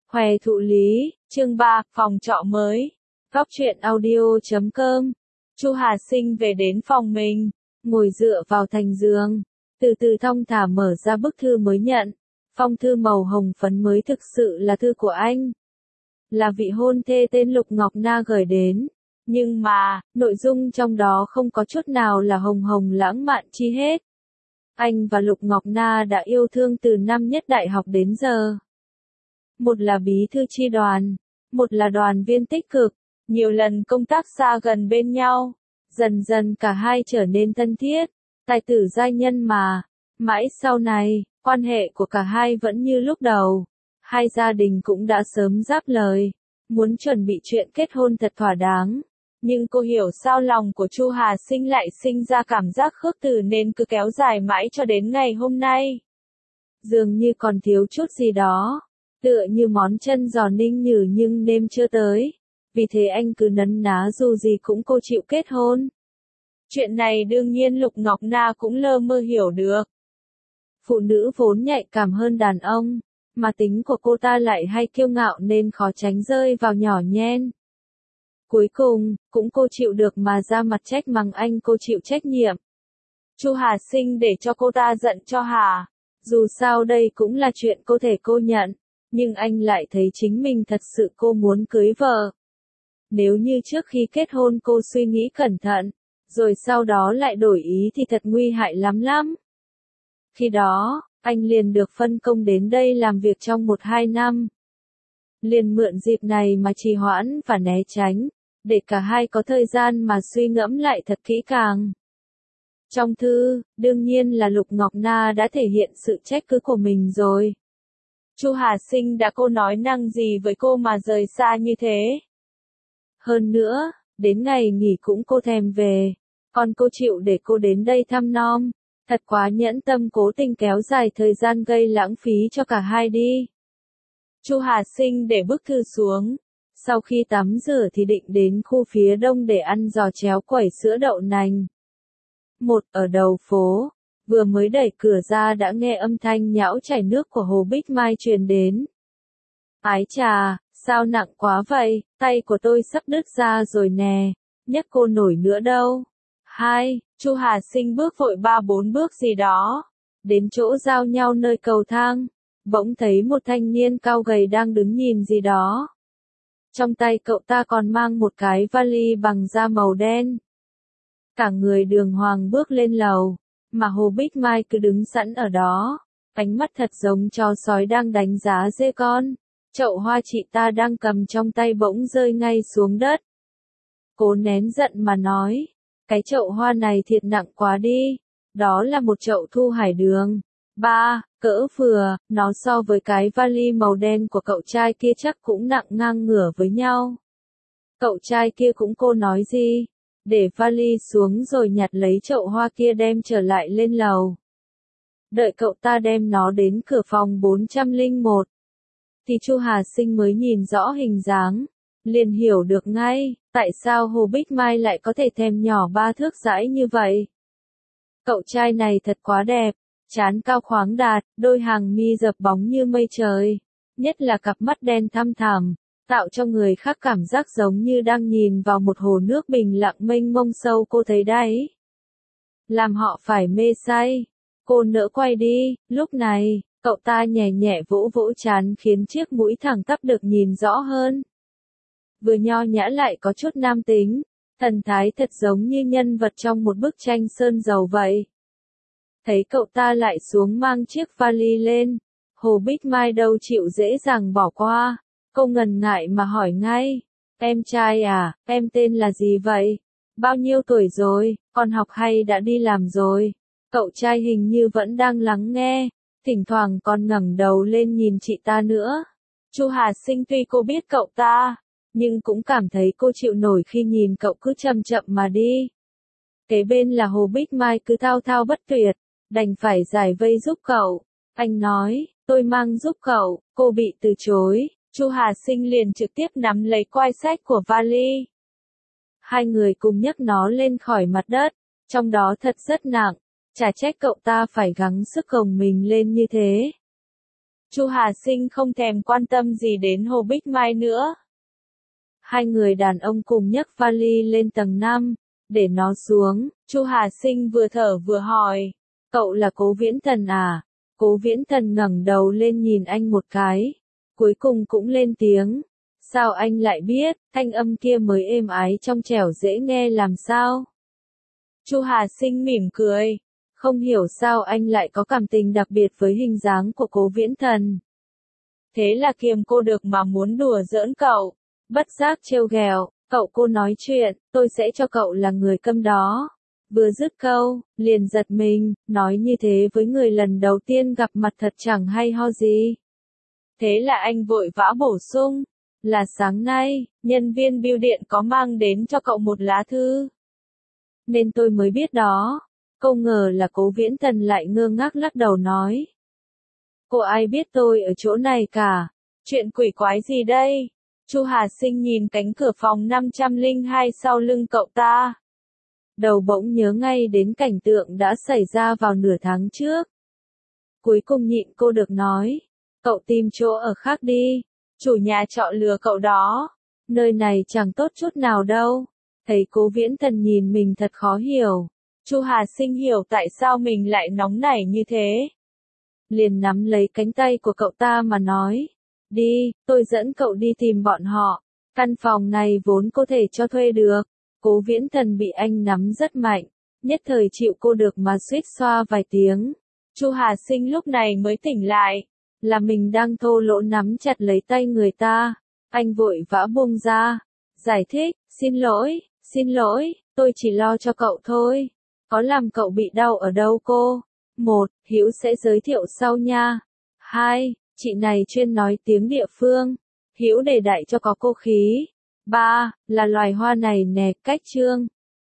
Hoè thụ lý, chương 3, phòng trọ mới. Góc truyện audio.com. Chu Hà Sinh về đến phòng mình, ngồi dựa vào thành giường, từ từ thong thả mở ra bức thư mới nhận. Phong thư màu hồng phấn mới thực sự là thư của anh. Là vị hôn thê tên Lục Ngọc Na gửi đến. Nhưng mà, nội dung trong đó không có chút nào là hồng hồng lãng mạn chi hết. Anh và Lục Ngọc Na đã yêu thương từ năm nhất đại học đến giờ. Một là bí thư chi đoàn, một là đoàn viên tích cực, nhiều lần công tác xa gần bên nhau. Dần dần cả hai trở nên thân thiết, tài tử giai nhân mà. Mãi sau này, quan hệ của cả hai vẫn như lúc đầu. Hai gia đình cũng đã sớm giáp lời, muốn chuẩn bị chuyện kết hôn thật thỏa đáng. Nhưng cô hiểu sao lòng của Chu Hà Sinh lại sinh ra cảm giác khước từ nên cứ kéo dài mãi cho đến ngày hôm nay. Dường như còn thiếu chút gì đó, tựa như món chân giò ninh nhừ nhưng nêm chưa tới. Vì thế anh cứ nấn ná dù gì cũng cô chịu kết hôn. Chuyện này đương nhiên Lục Ngọc Na cũng lơ mơ hiểu được. Phụ nữ vốn nhạy cảm hơn đàn ông, mà tính của cô ta lại hay kiêu ngạo nên khó tránh rơi vào nhỏ nhen. Cuối cùng, cũng cô chịu được mà ra mặt trách mắng anh cô chịu trách nhiệm. Chu Hà Sinh để cho cô ta giận cho hả? Dù sao đây cũng là chuyện cô thể cô nhận, nhưng anh lại thấy chính mình thật sự cô muốn cưới vợ. Nếu như trước khi kết hôn cô suy nghĩ cẩn thận, rồi sau đó lại đổi ý thì thật nguy hại lắm lắm. Khi đó, anh liền được phân công đến đây làm việc trong 1-2 năm. Liền mượn dịp này mà trì hoãn và né tránh, để cả hai có thời gian mà suy ngẫm lại thật kỹ càng. Trong thư, đương nhiên là Lục Ngọc Na đã thể hiện sự trách cứ của mình rồi. Chu Hà Sinh đã cô nói năng gì với cô mà rời xa như thế? Hơn nữa, đến ngày nghỉ cũng cô thèm về, còn cô chịu để cô đến đây thăm nom, thật quá nhẫn tâm cố tình kéo dài thời gian gây lãng phí cho cả hai đi. Chu Hà Sinh để bức thư xuống, sau khi tắm rửa thì định đến khu phía đông để ăn giò chéo quẩy sữa đậu nành. Ở đầu phố, vừa mới đẩy cửa ra đã nghe âm thanh nhão chảy nước của Hồ Bích Mai truyền đến. Ái chà, sao nặng quá vậy, tay của tôi sắp đứt ra rồi nè, nhấc cô nổi nữa đâu. Chu Hà Sinh bước vội 3-4 bước gì đó, đến chỗ giao nhau nơi cầu thang, bỗng thấy một thanh niên cao gầy đang đứng nhìn gì đó. Trong tay cậu ta còn mang một cái vali bằng da màu đen. Cả người đường hoàng bước lên lầu, mà Hồ Bích Mai cứ đứng sẵn ở đó, ánh mắt thật giống chó sói đang đánh giá dê con. Chậu hoa chị ta đang cầm trong tay bỗng rơi ngay xuống đất. Cố nén giận mà nói, cái chậu hoa này thiệt nặng quá đi, đó là một chậu thu hải đường. Cỡ vừa, nó so với cái vali màu đen của cậu trai kia chắc cũng nặng ngang ngửa với nhau. Cậu trai kia cũng cô nói gì, để vali xuống rồi nhặt lấy chậu hoa kia đem trở lại lên lầu. Đợi cậu ta đem nó đến cửa phòng 401. Thì Chu Hà Sinh mới nhìn rõ hình dáng, liền hiểu được ngay, tại sao Hồ Bích Mai lại có thể thèm nhỏ 3 thước dãi như vậy. Cậu trai này thật quá đẹp, trán cao khoáng đạt, đôi hàng mi dập bóng như mây trời, nhất là cặp mắt đen thăm thẳm, tạo cho người khác cảm giác giống như đang nhìn vào một hồ nước bình lặng mênh mông sâu cô thấy đấy. Làm họ phải mê say. Cô nỡ quay đi, lúc này, cậu ta nhẹ nhẹ vỗ vỗ trán khiến chiếc mũi thẳng tắp được nhìn rõ hơn. Vừa nho nhã lại có chút nam tính, thần thái thật giống như nhân vật trong một bức tranh sơn dầu vậy. Thấy cậu ta lại xuống mang chiếc vali lên, Hồ Bích Mai đâu chịu dễ dàng bỏ qua, cô ngần ngại mà hỏi ngay, em trai à, em tên là gì vậy? Bao nhiêu tuổi rồi, còn học hay đã đi làm rồi? Cậu trai hình như vẫn đang lắng nghe, thỉnh thoảng còn ngẩng đầu lên nhìn chị ta nữa. Chu Hà Sinh tuy cô biết cậu ta, nhưng cũng cảm thấy cô chịu nổi khi nhìn cậu cứ chậm chậm mà đi. Kế bên là Hồ Bích Mai cứ thao thao bất tuyệt, đành phải giải vây giúp cậu. Anh nói, tôi mang giúp cậu, cô bị từ chối. Chu Hà Sinh liền trực tiếp nắm lấy quai xách của vali. Hai người cùng nhấc nó lên khỏi mặt đất, trong đó thật rất nặng, chả trách cậu ta phải gắng sức gồng mình lên như thế. Chu Hà Sinh không thèm quan tâm gì đến Hồ Bích Mai nữa. Hai người đàn ông cùng nhấc vali lên tầng 5, để nó xuống. Chu Hà Sinh vừa thở vừa hỏi, cậu là Cố Viễn Thần à? Cố Viễn Thần ngẩng đầu lên nhìn anh một cái, cuối cùng cũng lên tiếng. Sao anh lại biết? Thanh âm kia mới êm ái trong trẻo dễ nghe làm sao? Chu Hà Sinh mỉm cười, không hiểu sao anh lại có cảm tình đặc biệt với hình dáng của Cố Viễn Thần. Thế là kiềm cô được mà muốn đùa giỡn cậu, bất giác trêu ghẹo, cậu cô nói chuyện, tôi sẽ cho cậu là người câm đó. Vừa dứt câu, liền giật mình, nói như thế với người lần đầu tiên gặp mặt thật chẳng hay ho gì. Thế là anh vội vã bổ sung, là sáng nay, nhân viên bưu điện có mang đến cho cậu một lá thư. Nên tôi mới biết đó. Không ngờ là Cố Viễn Thần lại ngơ ngác lắc đầu nói. Cô ai biết tôi ở chỗ này cả, chuyện quỷ quái gì đây? Chu Hà Sinh nhìn cánh cửa phòng 502 sau lưng cậu ta. Đầu bỗng nhớ ngay đến cảnh tượng đã xảy ra vào nửa tháng trước. Cuối cùng nhịn cô được nói, cậu tìm chỗ ở khác đi, chủ nhà trọ lừa cậu đó, nơi này chẳng tốt chút nào đâu. Thấy Cố Viễn Thần nhìn mình thật khó hiểu, Chu Hà Sinh hiểu tại sao mình lại nóng nảy như thế. Liền nắm lấy cánh tay của cậu ta mà nói, đi, tôi dẫn cậu đi tìm bọn họ, căn phòng này vốn có thể cho thuê được. Cố Viễn Thần bị anh nắm rất mạnh, nhất thời chịu cô được mà suýt xoa vài tiếng. Chu Hà Sinh lúc này mới tỉnh lại, là mình đang thô lỗ nắm chặt lấy tay người ta. Anh vội vã buông ra, giải thích, xin lỗi, tôi chỉ lo cho cậu thôi. Có làm cậu bị đau ở đâu cô? 1. Hữu sẽ giới thiệu sau nha. 2. Chị này chuyên nói tiếng địa phương. Hữu để đại cho có cô khí. 3. Là loài hoa này nè, cách trương.